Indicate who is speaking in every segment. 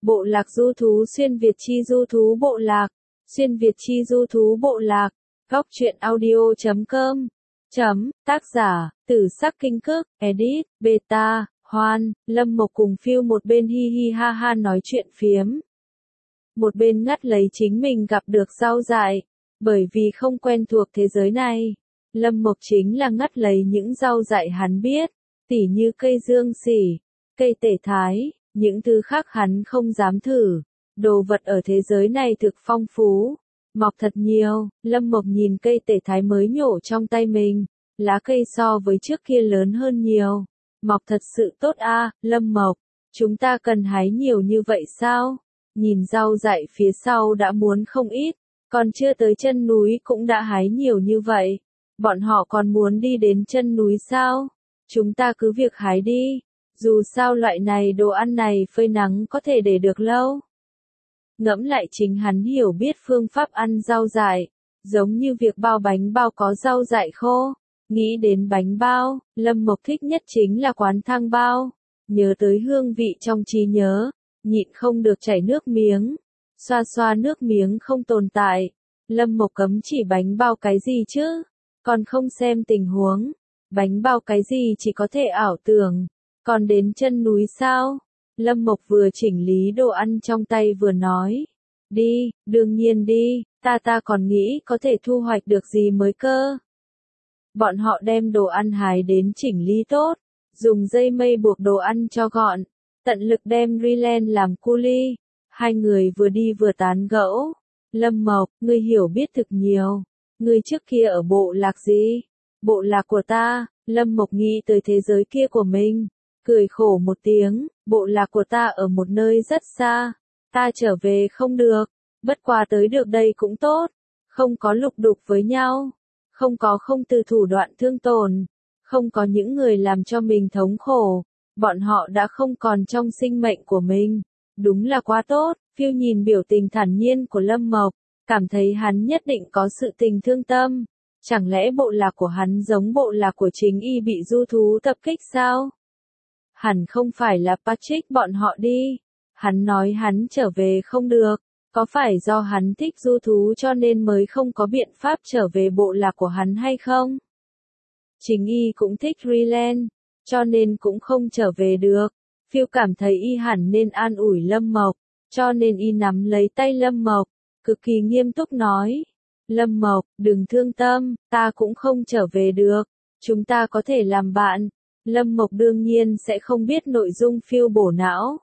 Speaker 1: Bộ lạc du thú xuyên Việt chi du thú bộ lạc. Xuyên Việt chi du thú bộ lạc. Góc truyện audio.com. Tác giả, Tử Sắc Kinh Cức, edit, beta, Hoan, Lâm Mộc cùng phiêu một bên hi hi ha ha nói chuyện phiếm. Một bên ngắt lấy chính mình gặp được rau dại. Bởi vì không quen thuộc thế giới này, Lâm Mộc chính là ngắt lấy những rau dại hắn biết, tỉ như cây dương sỉ, cây tể thái, những thứ khác hắn không dám thử. Đồ vật ở thế giới này thực phong phú, mọc thật nhiều. Lâm Mộc nhìn cây tể thái mới nhổ trong tay mình, lá cây so với trước kia lớn hơn nhiều, mọc thật sự tốt a. Lâm Mộc, chúng ta cần hái nhiều như vậy sao? Nhìn rau dại phía sau đã muốn không ít, còn chưa tới chân núi cũng đã hái nhiều như vậy. Bọn họ còn muốn đi đến chân núi sao? Chúng ta cứ việc hái đi, dù sao loại này đồ ăn này phơi nắng có thể để được lâu. Ngẫm lại chính hắn hiểu biết phương pháp ăn rau dại, giống như việc bao bánh bao có rau dại khô. Nghĩ đến bánh bao, Lâm Mộc thích nhất chính là quán thang bao. Nhớ tới hương vị trong trí nhớ, nhịn không được chảy nước miếng. Xoa xoa nước miếng không tồn tại. Lâm Mộc cấm chỉ bánh bao cái gì chứ? Còn không xem tình huống. Bánh bao cái gì chỉ có thể ảo tưởng. Còn đến chân núi sao? Lâm Mộc vừa chỉnh lý đồ ăn trong tay vừa nói. Đi, đương nhiên đi, ta còn nghĩ có thể thu hoạch được gì mới cơ. Bọn họ đem đồ ăn hái đến chỉnh lý tốt, dùng dây mây buộc đồ ăn cho gọn, tận lực đem Ryland làm cu li. Hai người vừa đi vừa tán gẫu. Lâm Mộc, ngươi hiểu biết thực nhiều. Ngươi trước kia ở bộ lạc gì? Bộ lạc của ta. Lâm Mộc nghĩ tới thế giới kia của mình, cười khổ một tiếng. Bộ lạc của ta ở một nơi rất xa, ta trở về không được. Bất quá tới được đây cũng tốt, không có lục đục với nhau, không có không từ thủ đoạn thương tổn, không có những người làm cho mình thống khổ. Bọn họ đã không còn trong sinh mệnh của mình. Đúng là quá tốt. Phiêu nhìn biểu tình thản nhiên của Lâm Mộc, cảm thấy hắn nhất định có sự tình thương tâm. Chẳng lẽ bộ lạc của hắn giống bộ lạc của chính y bị du thú tập kích sao? Hẳn không phải là Patrick bọn họ đi. Hắn nói hắn trở về không được. Có phải do hắn thích du thú cho nên mới không có biện pháp trở về bộ lạc của hắn hay không? Chính y cũng thích Ryland, cho nên cũng không trở về được. Phiêu cảm thấy y hẳn nên an ủi Lâm Mộc, cho nên y nắm lấy tay Lâm Mộc, cực kỳ nghiêm túc nói. Lâm Mộc, đừng thương tâm, ta cũng không trở về được. Chúng ta có thể làm bạn. Lâm Mộc đương nhiên sẽ không biết nội dung phiêu bổ não.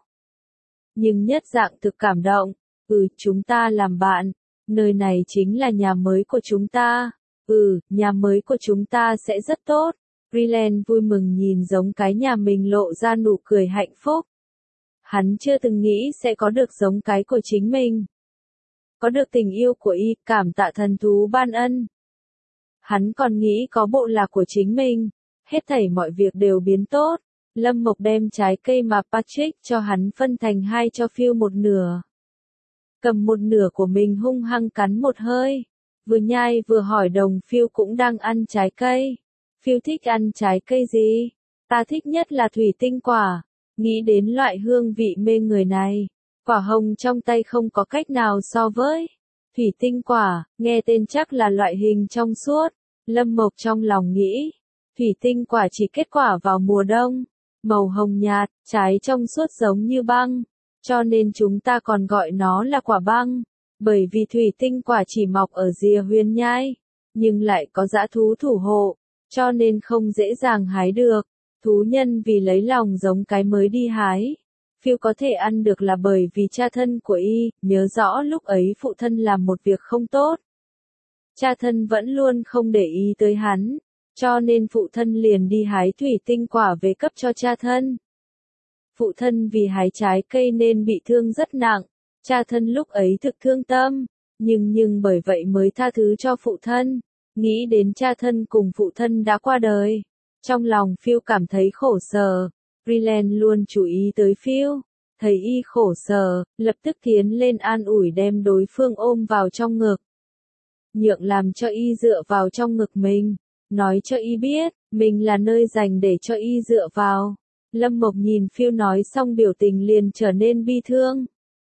Speaker 1: Nhưng nhất dạng thực cảm động. Chúng ta làm bạn. Nơi này chính là nhà mới của chúng ta. Nhà mới của chúng ta sẽ rất tốt. Ryland vui mừng nhìn giống cái nhà mình lộ ra nụ cười hạnh phúc. Hắn chưa từng nghĩ sẽ có được giống cái của chính mình. Có được tình yêu của y, cảm tạ thần thú ban ân. Hắn còn nghĩ có bộ lạc của chính mình. Hết thảy mọi việc đều biến tốt. Lâm Mộc đem trái cây mà Patrick cho hắn phân thành hai cho phiêu một nửa. Cầm một nửa của mình hung hăng cắn một hơi. Vừa nhai vừa hỏi đồng phiêu cũng đang ăn trái cây. Phiêu thích ăn trái cây gì? Ta thích nhất là thủy tinh quả. Nghĩ đến loại hương vị mê người này. Quả hồng trong tay không có cách nào so với. Thủy tinh quả, nghe tên chắc là loại hình trong suốt. Lâm Mộc trong lòng nghĩ. Thủy tinh quả chỉ kết quả vào mùa đông. Màu hồng nhạt, trái trong suốt giống như băng. Cho nên chúng ta còn gọi nó là quả băng. Bởi vì thủy tinh quả chỉ mọc ở rìa huyền nhai. Nhưng lại có dã thú thủ hộ. Cho nên không dễ dàng hái được. Thú nhân vì lấy lòng giống cái mới đi hái. Phiêu có thể ăn được là bởi vì cha thân của y, nhớ rõ lúc ấy phụ thân làm một việc không tốt. Cha thân vẫn luôn không để ý tới hắn, cho nên phụ thân liền đi hái thủy tinh quả về cấp cho cha thân. Phụ thân vì hái trái cây nên bị thương rất nặng, cha thân lúc ấy thực thương tâm, nhưng bởi vậy mới tha thứ cho phụ thân. Nghĩ đến cha thân cùng phụ thân đã qua đời, trong lòng phiêu cảm thấy khổ sở. Ryland luôn chú ý tới phiêu, thấy y khổ sở, lập tức tiến lên an ủi đem đối phương ôm vào trong ngực. Nhượng làm cho y dựa vào trong ngực mình, nói cho y biết, mình là nơi dành để cho y dựa vào. Lâm Mộc nhìn phiêu nói xong biểu tình liền trở nên bi thương.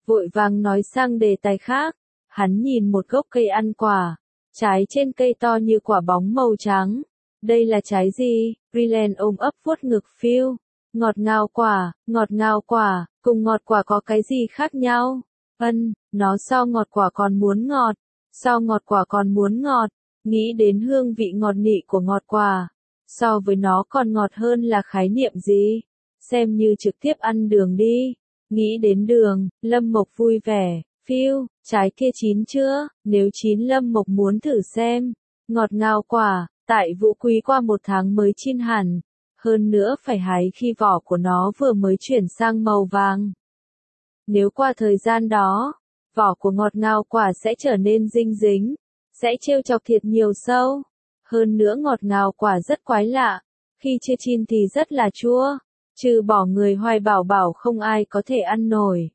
Speaker 1: vội vàng nói sang đề tài khác. Hắn nhìn một gốc cây ăn quả, trái trên cây to như quả bóng màu trắng. Đây là trái gì? Rylend ôm ấp vuốt ngực Phil. Ngọt ngào quả, cùng ngọt quả có cái gì khác nhau? Nó so ngọt quả còn muốn ngọt, so ngọt quả còn muốn ngọt, nghĩ đến hương vị ngọt nị của ngọt quả. So với nó còn ngọt hơn là khái niệm gì? Xem như trực tiếp ăn đường đi. Nghĩ đến đường, Lâm Mộc vui vẻ. Phil, trái kia chín chưa? Nếu chín Lâm Mộc muốn thử xem. Ngọt ngào quả, tại Vũ Quý qua 1 tháng mới chín hẳn. Hơn nữa phải hái khi vỏ của nó vừa mới chuyển sang màu vàng. Nếu qua thời gian đó, vỏ của ngọt ngào quả sẽ trở nên dinh dính, sẽ trêu chọc thiệt nhiều sâu. Hơn nữa ngọt ngào quả rất quái lạ, khi chưa chín thì rất là chua, trừ bỏ người hoài bảo không ai có thể ăn nổi.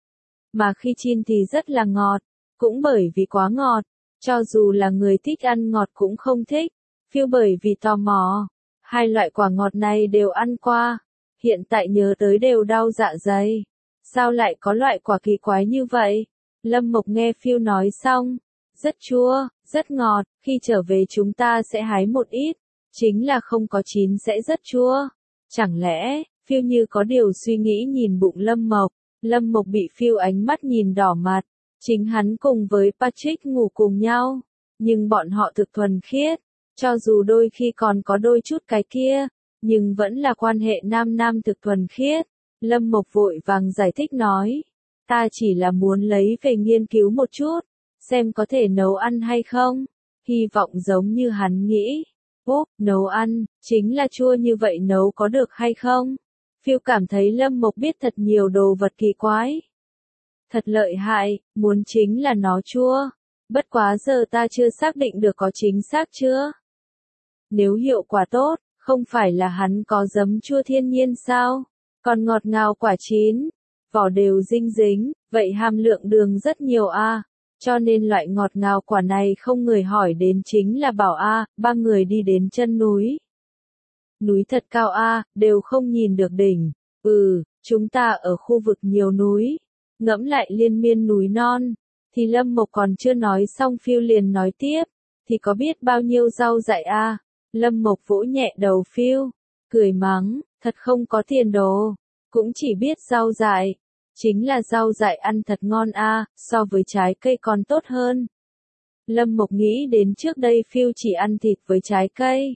Speaker 1: Mà khi chín thì rất là ngọt, cũng bởi vì quá ngọt, cho dù là người thích ăn ngọt cũng không thích. Phil bởi vì tò mò, hai loại quả ngọt này đều ăn qua, hiện tại nhớ tới đều đau dạ dày. Sao lại có loại quả kỳ quái như vậy? Lâm Mộc nghe Phil nói xong, rất chua, rất ngọt, khi trở về chúng ta sẽ hái một ít, chính là không có chín sẽ rất chua. Chẳng lẽ, Phil như có điều suy nghĩ nhìn bụng Lâm Mộc bị Phil ánh mắt nhìn đỏ mặt, chính hắn cùng với Patrick ngủ cùng nhau, nhưng bọn họ thực thuần khiết, cho dù đôi khi còn có đôi chút cái kia, nhưng vẫn là quan hệ nam thực thuần khiết. Lâm Mộc vội vàng giải thích nói, ta chỉ là muốn lấy về nghiên cứu một chút, xem có thể nấu ăn hay không, hy vọng giống như hắn nghĩ. Nấu ăn, chính là chua như vậy nấu có được hay không? Phil cảm thấy Lâm Mộc biết thật nhiều đồ vật kỳ quái. Thật lợi hại, muốn chính là nó chua. Bất quá giờ ta chưa xác định được có chính xác chưa? Nếu hiệu quả tốt, không phải là hắn có giấm chua thiên nhiên sao? Còn ngọt ngào quả chín, vỏ đều dinh dính, vậy hàm lượng đường rất nhiều a. Cho nên loại ngọt ngào quả này không người hỏi đến chính là bảo a. Ba người đi đến chân núi. Núi thật cao a, đều không nhìn được đỉnh. Chúng ta ở khu vực nhiều núi. Ngẫm lại liên miên núi non. Thì Lâm Mộc còn chưa nói xong Phil liền nói tiếp. Thì có biết bao nhiêu rau dại a. Lâm Mộc vỗ nhẹ đầu Phil, cười mắng, thật không có tiền đồ. Cũng chỉ biết rau dại. Chính là rau dại ăn thật ngon a, so với trái cây còn tốt hơn. Lâm Mộc nghĩ đến trước đây Phil chỉ ăn thịt với trái cây.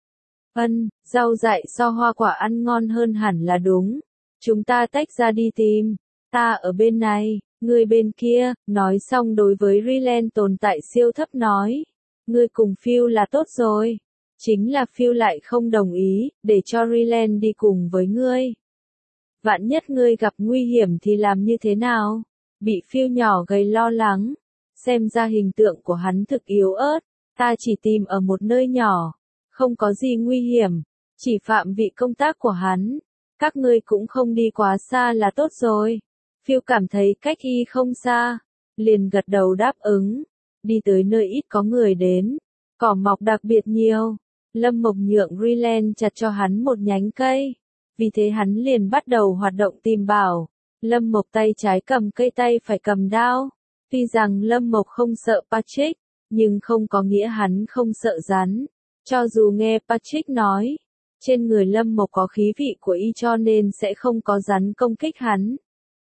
Speaker 1: Rau dại so hoa quả ăn ngon hơn hẳn là đúng. Chúng ta tách ra đi tìm. Ta ở bên này, người bên kia, nói xong đối với Rylend tồn tại siêu thấp nói. Ngươi cùng Phil là tốt rồi. Chính là Phil lại không đồng ý, để cho Rylend đi cùng với ngươi. Vạn nhất ngươi gặp nguy hiểm thì làm như thế nào? Bị Phil nhỏ gầy lo lắng. Xem ra hình tượng của hắn thực yếu ớt. Ta chỉ tìm ở một nơi nhỏ. Không có gì nguy hiểm. Chỉ phạm vị công tác của hắn. Các ngươi cũng không đi quá xa là tốt rồi. Phil cảm thấy cách y không xa. Liền gật đầu đáp ứng. Đi tới nơi ít có người đến. Cỏ mọc đặc biệt nhiều. Lâm Mộc nhượng Rylend chặt cho hắn một nhánh cây. Vì thế hắn liền bắt đầu hoạt động tìm bảo. Lâm Mộc tay trái cầm cây tay phải cầm đao. Tuy rằng Lâm Mộc không sợ Patrick, nhưng không có nghĩa hắn không sợ rắn. Cho dù nghe Patrick nói, trên người Lâm Mộc có khí vị của y cho nên sẽ không có rắn công kích hắn.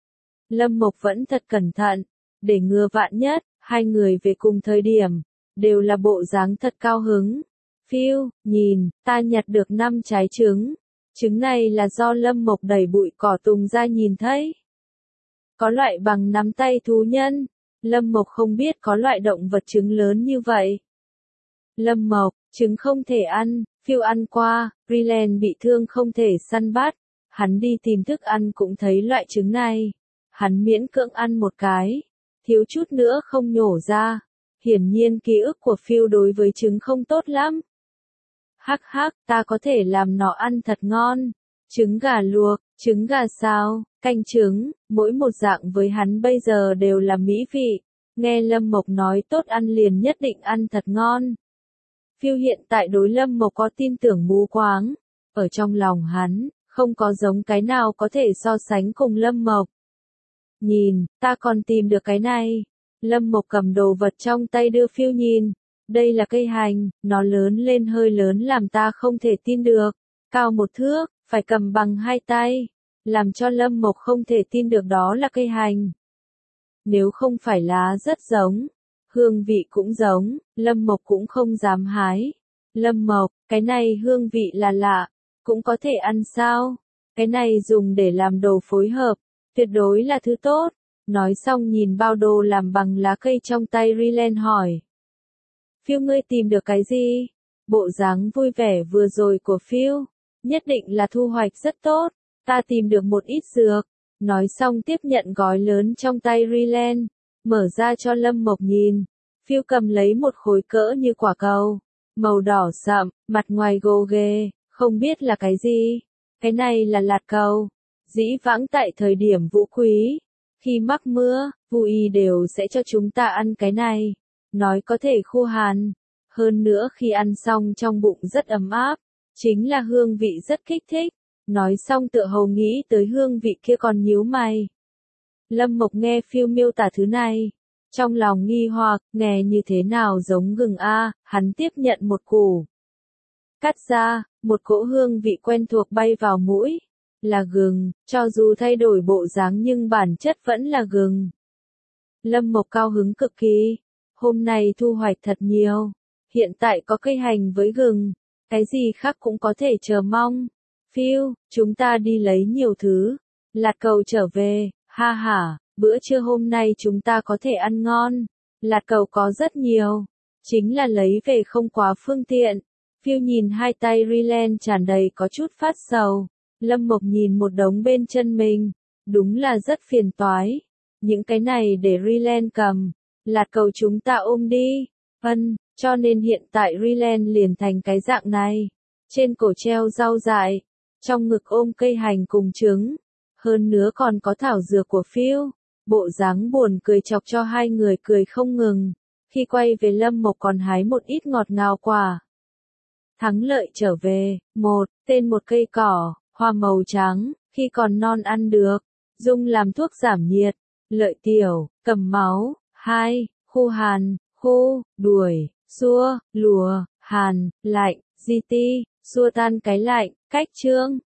Speaker 1: Lâm Mộc vẫn thật cẩn thận, để ngừa vạn nhất, hai người về cùng thời điểm, đều là bộ dáng thật cao hứng. Phil, nhìn, ta nhặt được 5 trái trứng. Trứng này là do Lâm Mộc đẩy bụi cỏ tùng ra nhìn thấy. Có loại bằng nắm tay thú nhân. Lâm Mộc không biết có loại động vật trứng lớn như vậy. Lâm Mộc, trứng không thể ăn, Phil ăn qua, Rylend bị thương không thể săn bắt. Hắn đi tìm thức ăn cũng thấy loại trứng này. Hắn miễn cưỡng ăn một cái, thiếu chút nữa không nhổ ra. Hiển nhiên ký ức của Phil đối với trứng không tốt lắm. Hắc, ta có thể làm nó ăn thật ngon. Trứng gà luộc, trứng gà xào, canh trứng, mỗi một dạng với hắn bây giờ đều là mỹ vị. Nghe Lâm Mộc nói tốt ăn liền nhất định ăn thật ngon. Phil hiện tại đối Lâm Mộc có tin tưởng mù quáng. Ở trong lòng hắn, không có giống cái nào có thể so sánh cùng Lâm Mộc. Nhìn, ta còn tìm được cái này. Lâm Mộc cầm đồ vật trong tay đưa Phiêu nhìn. Đây là cây hành, nó lớn lên hơi lớn làm ta không thể tin được. Cao 1 thước, phải cầm bằng 2 tay. Làm cho Lâm Mộc không thể tin được đó là cây hành. Nếu không phải lá rất giống, hương vị cũng giống, Lâm Mộc cũng không dám hái. Lâm Mộc, cái này hương vị là lạ, cũng có thể ăn sao? Cái này dùng để làm đồ phối hợp, tuyệt đối là thứ tốt. Nói xong nhìn bao đồ làm bằng lá cây trong tay Riley hỏi. Phiêu ngươi tìm được cái gì? Bộ dáng vui vẻ vừa rồi của Phiêu, nhất định là thu hoạch rất tốt, ta tìm được một ít dược. Nói xong tiếp nhận gói lớn trong tay Riley, mở ra cho Lâm Mộc nhìn. Phiêu cầm lấy một khối cỡ như quả cầu, màu đỏ sậm, mặt ngoài gồ ghề, không biết là cái gì. Cái này là lạt cầu. Dĩ vãng tại thời điểm vũ quý, khi mắc mưa, Vu Y đều sẽ cho chúng ta ăn cái này. Nói có thể khô hàn. Hơn nữa khi ăn xong trong bụng rất ấm áp. Chính là hương vị rất kích thích. Nói xong tựa hồ nghĩ tới hương vị kia còn nhíu mày. Lâm Mộc nghe Phiêu miêu tả thứ này. Trong lòng nghi hoặc, nghe như thế nào giống gừng a, hắn tiếp nhận một củ. Cắt ra, một cỗ hương vị quen thuộc bay vào mũi. Là gừng, cho dù thay đổi bộ dáng nhưng bản chất vẫn là gừng. Lâm Mộc cao hứng cực kỳ. Hôm nay thu hoạch thật nhiều. Hiện tại có cây hành với gừng. Cái gì khác cũng có thể chờ mong. Phiêu, chúng ta đi lấy nhiều thứ. Lạt cầu trở về, ha ha, bữa trưa hôm nay chúng ta có thể ăn ngon. Lạt cầu có rất nhiều. Chính là lấy về không quá phương tiện. Phiêu nhìn hai tay Riley tràn đầy có chút phát sầu. Lâm Mộc nhìn một đống bên chân mình. Đúng là rất phiền toái. Những cái này để Riley cầm. Lạt cầu chúng ta ôm đi. Cho nên hiện tại Riley liền thành cái dạng này. Trên cổ treo rau dại. Trong ngực ôm cây hành cùng trứng. Hơn nữa còn có thảo dược của Phiêu. Bộ dáng buồn cười chọc cho hai người cười không ngừng. Khi quay về Lâm Mộc còn hái một ít ngọt ngào quả. Thắng lợi trở về. Tên một cây cỏ, hoa màu trắng, khi còn non ăn được. Dùng làm thuốc giảm nhiệt. Lợi tiểu, cầm máu. 2. Khô hàn, khô, đuổi, xua, lùa, hàn, lạnh, di ti, xua tan cái lạnh, cách chương.